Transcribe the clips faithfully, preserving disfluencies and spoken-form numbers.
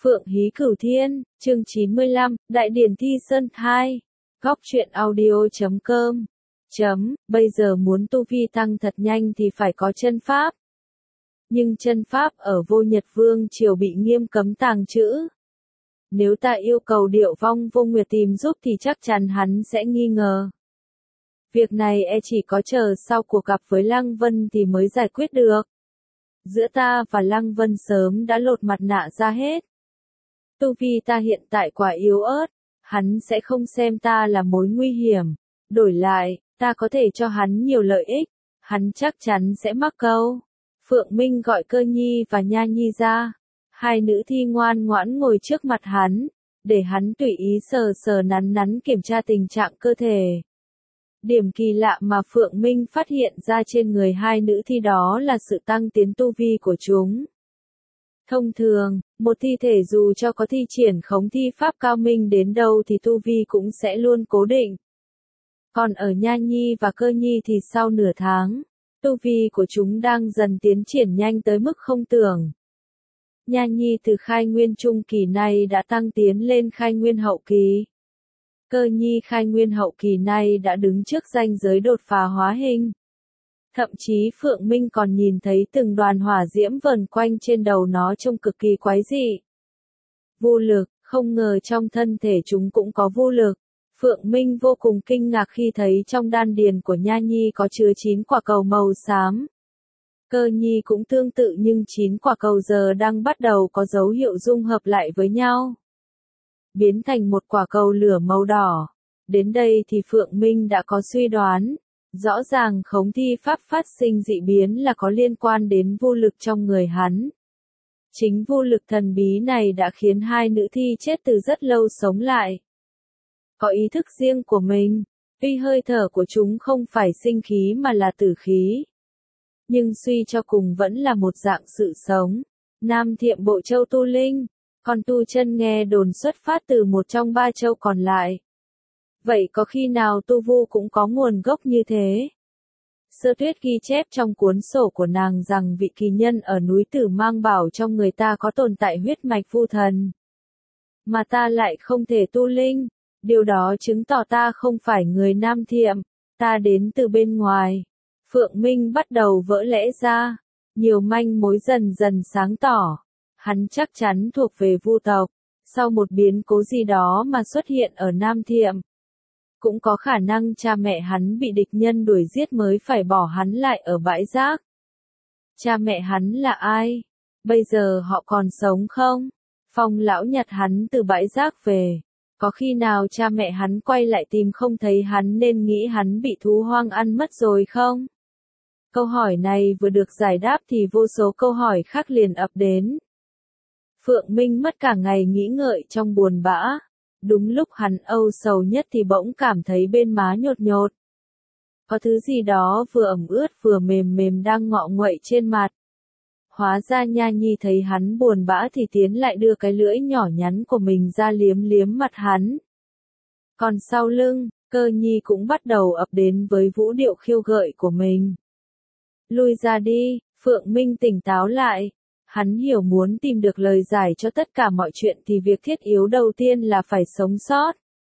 Phượng Hí Cửu Thiên, chương chín mươi lăm, Đại Điển Thi Sơn hai. Góc truyện audio chấm com. Chấm, bây giờ muốn tu vi tăng thật nhanh thì phải có chân pháp. Nhưng chân pháp ở Vô Nhật Vương triều bị nghiêm cấm tàng trữ. Nếu ta yêu cầu Điệu Vong Vô Nguyệt tìm giúp thì chắc chắn hắn sẽ nghi ngờ. Việc này e chỉ có chờ sau cuộc gặp với Lăng Vân thì mới giải quyết được. Giữa ta và Lăng Vân sớm đã lột mặt nạ ra hết. Tu vi ta hiện tại quả yếu ớt, hắn sẽ không xem ta là mối nguy hiểm. Đổi lại, ta có thể cho hắn nhiều lợi ích, hắn chắc chắn sẽ mắc câu. Phượng Minh gọi Cơ Nhi và Nha Nhi ra. Hai nữ thi ngoan ngoãn ngồi trước mặt hắn, để hắn tùy ý sờ sờ nắn nắn kiểm tra tình trạng cơ thể. Điểm kỳ lạ mà Phượng Minh phát hiện ra trên người hai nữ thi đó là sự tăng tiến tu vi của chúng. Thông thường, một thi thể dù cho có thi triển khống thi pháp cao minh đến đâu thì tu vi cũng sẽ luôn cố định. Còn ở Nha Nhi và Cơ Nhi thì sau nửa tháng, tu vi của chúng đang dần tiến triển nhanh tới mức không tưởng. Nha Nhi từ khai nguyên trung kỳ này đã tăng tiến lên khai nguyên hậu kỳ. Cơ Nhi khai nguyên hậu kỳ này đã đứng trước ranh giới đột phá hóa hình. Thậm chí Phượng Minh còn nhìn thấy từng đoàn hỏa diễm vờn quanh trên đầu nó trông cực kỳ quái dị. Vô lực, không ngờ trong thân thể chúng cũng có vô lực. Phượng Minh vô cùng kinh ngạc khi thấy trong đan điền của Nha Nhi có chứa chín quả cầu màu xám. Cơ Nhi cũng tương tự nhưng chín quả cầu giờ đang bắt đầu có dấu hiệu dung hợp lại với nhau. Biến thành một quả cầu lửa màu đỏ. Đến đây thì Phượng Minh đã có suy đoán. Rõ ràng khống thi pháp phát sinh dị biến là có liên quan đến vô lực trong người hắn. Chính vô lực thần bí này đã khiến hai nữ thi chết từ rất lâu sống lại. Có ý thức riêng của mình, tuy hơi thở của chúng không phải sinh khí mà là tử khí. Nhưng suy cho cùng vẫn là một dạng sự sống. Nam Thiệm Bộ Châu tu linh, còn tu chân nghe đồn xuất phát từ một trong ba châu còn lại. Vậy có khi nào tu vu cũng có nguồn gốc như thế? Sơ Tuyết ghi chép trong cuốn sổ của nàng rằng vị kỳ nhân ở núi Tử Mang bảo trong người ta có tồn tại huyết mạch vu thần. Mà ta lại không thể tu linh, điều đó chứng tỏ ta không phải người Nam Thiệm, ta đến từ bên ngoài. Phượng Minh bắt đầu vỡ lẽ ra, nhiều manh mối dần dần sáng tỏ. Hắn chắc chắn thuộc về vu tộc, sau một biến cố gì đó mà xuất hiện ở Nam Thiệm. Cũng có khả năng cha mẹ hắn bị địch nhân đuổi giết mới phải bỏ hắn lại ở bãi rác. Cha mẹ hắn là ai? Bây giờ họ còn sống không? Phong lão nhặt hắn từ bãi rác về. Có khi nào cha mẹ hắn quay lại tìm không thấy hắn nên nghĩ hắn bị thú hoang ăn mất rồi không? Câu hỏi này vừa được giải đáp thì vô số câu hỏi khác liền ập đến. Phượng Minh mất cả ngày nghĩ ngợi trong buồn bã. Đúng lúc hắn âu sầu nhất thì bỗng cảm thấy bên má nhột nhột. Có thứ gì đó vừa ẩm ướt vừa mềm mềm đang ngọ nguậy trên mặt. Hóa ra Nha Nhi thấy hắn buồn bã thì tiến lại đưa cái lưỡi nhỏ nhắn của mình ra liếm liếm mặt hắn. Còn sau lưng, Cơ Nhi cũng bắt đầu ập đến với vũ điệu khiêu gợi của mình. Lui ra đi, Phượng Minh tỉnh táo lại. Hắn hiểu muốn tìm được lời giải cho tất cả mọi chuyện thì việc thiết yếu đầu tiên là phải sống sót.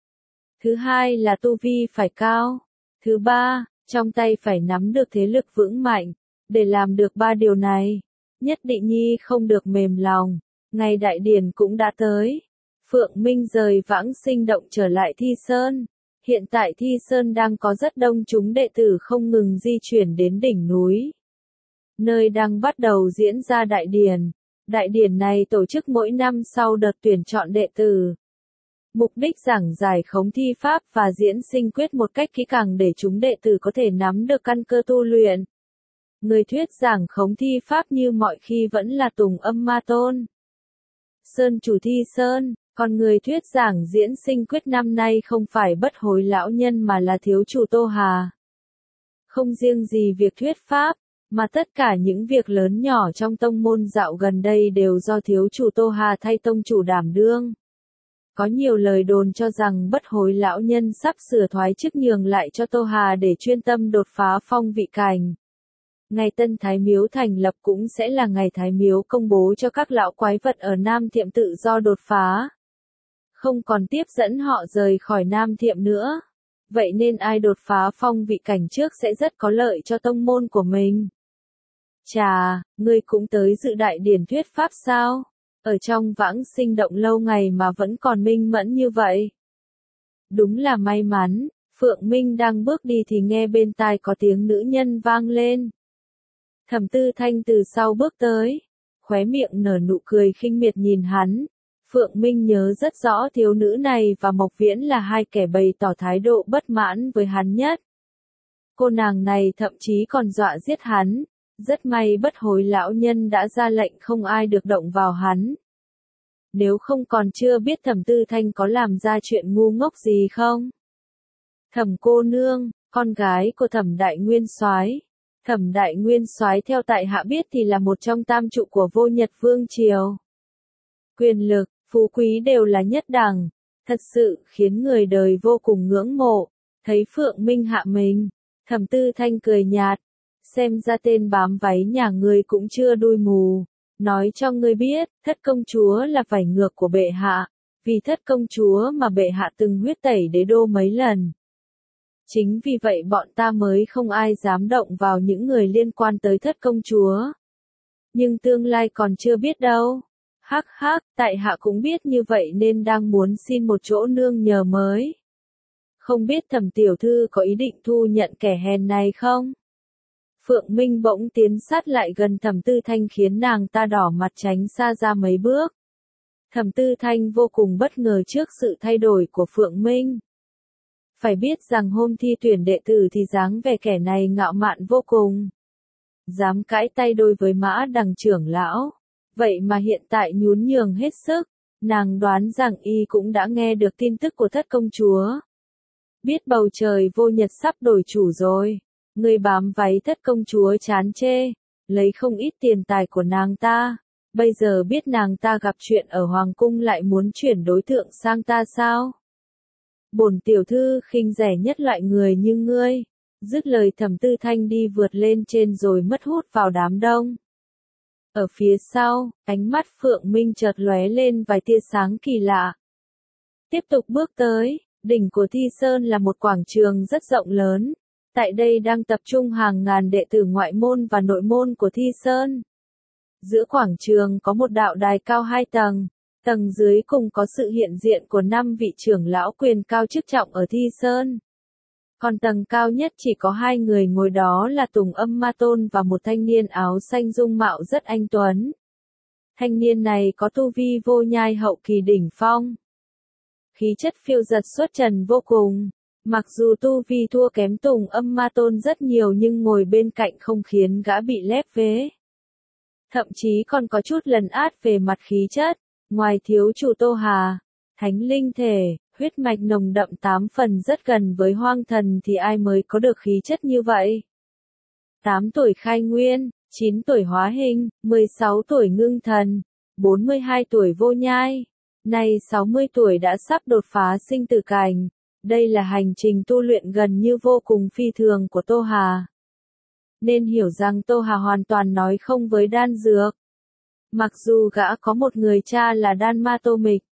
Thứ hai là tu vi phải cao. Thứ ba, trong tay phải nắm được thế lực vững mạnh. Để làm được ba điều này, nhất định Nhi không được mềm lòng. Ngày đại điển cũng đã tới. Phượng Minh rời Vãng Sinh Động trở lại Thi Sơn. Hiện tại Thi Sơn đang có rất đông chúng đệ tử không ngừng di chuyển đến đỉnh núi. Nơi đang bắt đầu diễn ra đại điển. Đại điển này tổ chức mỗi năm sau đợt tuyển chọn đệ tử. Mục đích giảng giải khống thi pháp và diễn sinh quyết một cách kỹ càng để chúng đệ tử có thể nắm được căn cơ tu luyện. Người thuyết giảng khống thi pháp như mọi khi vẫn là Tùng Âm Ma Tôn, Sơn Chủ Thi Sơn, còn người thuyết giảng diễn sinh quyết năm nay không phải Bất Hối lão nhân mà là thiếu chủ Tô Hà. Không riêng gì việc thuyết pháp, mà tất cả những việc lớn nhỏ trong tông môn dạo gần đây đều do thiếu chủ Tô Hà thay tông chủ đảm đương. Có nhiều lời đồn cho rằng Bất Hối lão nhân sắp sửa thoái chức nhường lại cho Tô Hà để chuyên tâm đột phá phong vị cảnh. Ngày Tân Thái Miếu thành lập cũng sẽ là ngày Thái Miếu công bố cho các lão quái vật ở Nam Thiệm tự do đột phá. Không còn tiếp dẫn họ rời khỏi Nam Thiệm nữa. Vậy nên ai đột phá phong vị cảnh trước sẽ rất có lợi cho tông môn của mình. Chà, ngươi cũng tới dự đại điển thuyết pháp sao? Ở trong vãng sinh động lâu ngày mà vẫn còn minh mẫn như vậy. Đúng là may mắn, Phượng Minh đang bước đi thì nghe bên tai có tiếng nữ nhân vang lên. Thẩm Tư Thanh từ sau bước tới, khóe miệng nở nụ cười khinh miệt nhìn hắn. Phượng Minh nhớ rất rõ thiếu nữ này và Mộc Viễn là hai kẻ bày tỏ thái độ bất mãn với hắn nhất. Cô nàng này thậm chí còn dọa giết hắn. Rất may bất hối lão nhân đã ra lệnh không ai được động vào hắn. Nếu không còn chưa biết Thẩm Tư Thanh có làm ra chuyện ngu ngốc gì không? Thẩm cô nương, con gái của Thẩm Đại Nguyên Soái. Thẩm Đại Nguyên Soái theo tại hạ biết thì là một trong tam trụ của Vô Nhật Vương triều. Quyền lực, phú quý đều là nhất đẳng, thật sự khiến người đời vô cùng ngưỡng mộ. Thấy Phượng Minh hạ mình, Thẩm Tư Thanh cười nhạt, xem ra tên bám váy nhà ngươi cũng chưa đuôi mù. Nói cho ngươi biết, thất công chúa là vảy ngược của bệ hạ, vì thất công chúa mà bệ hạ từng huyết tẩy đế đô mấy lần. Chính vì vậy bọn ta mới không ai dám động vào những người liên quan tới thất công chúa. Nhưng tương lai còn chưa biết đâu. Hắc hắc, tại hạ cũng biết như vậy nên đang muốn xin một chỗ nương nhờ mới. Không biết Thẩm tiểu thư có ý định thu nhận kẻ hèn này không? Phượng Minh bỗng tiến sát lại gần Thẩm Tư Thanh khiến nàng ta đỏ mặt tránh xa ra mấy bước. Thẩm Tư Thanh vô cùng bất ngờ trước sự thay đổi của Phượng Minh. Phải biết rằng hôm thi tuyển đệ tử thì dáng vẻ kẻ này ngạo mạn vô cùng. Dám cãi tay đôi với Mã Đằng trưởng lão. Vậy mà hiện tại nhún nhường hết sức. Nàng đoán rằng y cũng đã nghe được tin tức của thất công chúa. Biết bầu trời Vô Nhật sắp đổi chủ rồi. Người bám váy thất công chúa chán chê, lấy không ít tiền tài của nàng ta. Bây giờ biết nàng ta gặp chuyện ở Hoàng cung lại muốn chuyển đối tượng sang ta sao? Bổn tiểu thư khinh rẻ nhất loại người như ngươi. Dứt lời Thẩm Tư Thanh đi vượt lên trên rồi mất hút vào đám đông. Ở phía sau, ánh mắt Phượng Minh chợt lóe lên vài tia sáng kỳ lạ. Tiếp tục bước tới, đỉnh của Thi Sơn là một quảng trường rất rộng lớn. Tại đây đang tập trung hàng ngàn đệ tử ngoại môn và nội môn của Thi Sơn. Giữa quảng trường có một đạo đài cao hai tầng, tầng dưới cùng có sự hiện diện của năm vị trưởng lão quyền cao chức trọng ở Thi Sơn. Còn tầng cao nhất chỉ có hai người ngồi, đó là Tùng Âm Ma Tôn và một thanh niên áo xanh dung mạo rất anh tuấn. Thanh niên này có tu vi vô nhai hậu kỳ đỉnh phong. Khí chất phiêu dật xuất trần vô cùng. Mặc dù tu vi thua kém Tùng Âm Ma Tôn rất nhiều nhưng ngồi bên cạnh không khiến gã bị lép vế. Thậm chí còn có chút lấn át về mặt khí chất. Ngoài thiếu chủ Tô Hà, thánh linh thể, huyết mạch nồng đậm tám phần rất gần với hoang thần thì ai mới có được khí chất như vậy. tám tuổi khai nguyên, chín tuổi hóa hình, mười sáu tuổi ngưng thần, bốn mươi hai tuổi vô nhai. Nay sáu mươi tuổi đã sắp đột phá sinh tử cảnh. Đây là hành trình tu luyện gần như vô cùng phi thường của Tô Hà. Nên hiểu rằng Tô Hà hoàn toàn nói không với đan dược. Mặc dù gã có một người cha là Đan Ma Tô Mịch.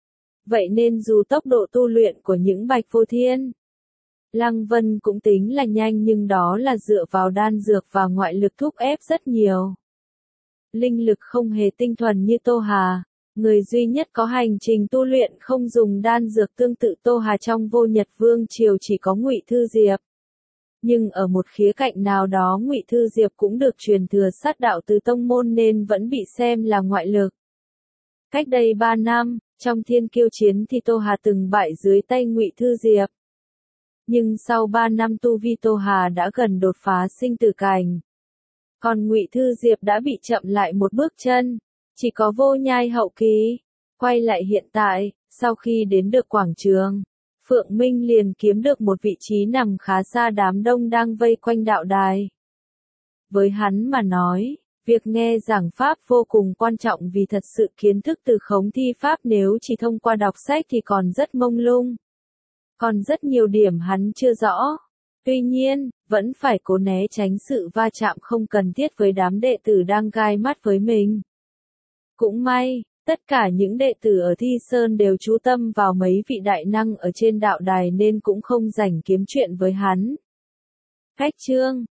Vậy nên dù tốc độ tu luyện của những Bạch Vô Thiên, Lăng Vân cũng tính là nhanh nhưng đó là dựa vào đan dược và ngoại lực thúc ép rất nhiều. Linh lực không hề tinh thuần như Tô Hà. Người duy nhất có hành trình tu luyện không dùng đan dược tương tự Tô Hà trong Vô Nhật Vương triều chỉ có Ngụy Thư Diệp. Nhưng ở một khía cạnh nào đó Ngụy Thư Diệp cũng được truyền thừa sát đạo từ tông môn nên vẫn bị xem là ngoại lực. Cách đây ba năm, trong thiên kiêu chiến thì Tô Hà từng bại dưới tay Ngụy Thư Diệp. Nhưng sau ba năm tu vi Tô Hà đã gần đột phá sinh tử cảnh. Còn Ngụy Thư Diệp đã bị chậm lại một bước chân. Chỉ có vô nhai hậu kỳ. Quay lại hiện tại, sau khi đến được quảng trường, Phượng Minh liền kiếm được một vị trí nằm khá xa đám đông đang vây quanh đạo đài. Với hắn mà nói, việc nghe giảng pháp vô cùng quan trọng vì thật sự kiến thức từ khống thi pháp nếu chỉ thông qua đọc sách thì còn rất mông lung. Còn rất nhiều điểm hắn chưa rõ. Tuy nhiên, vẫn phải cố né tránh sự va chạm không cần thiết với đám đệ tử đang gai mắt với mình. Cũng may, tất cả những đệ tử ở Thi Sơn đều chú tâm vào mấy vị đại năng ở trên đạo đài nên cũng không rảnh kiếm chuyện với hắn. Khách chương,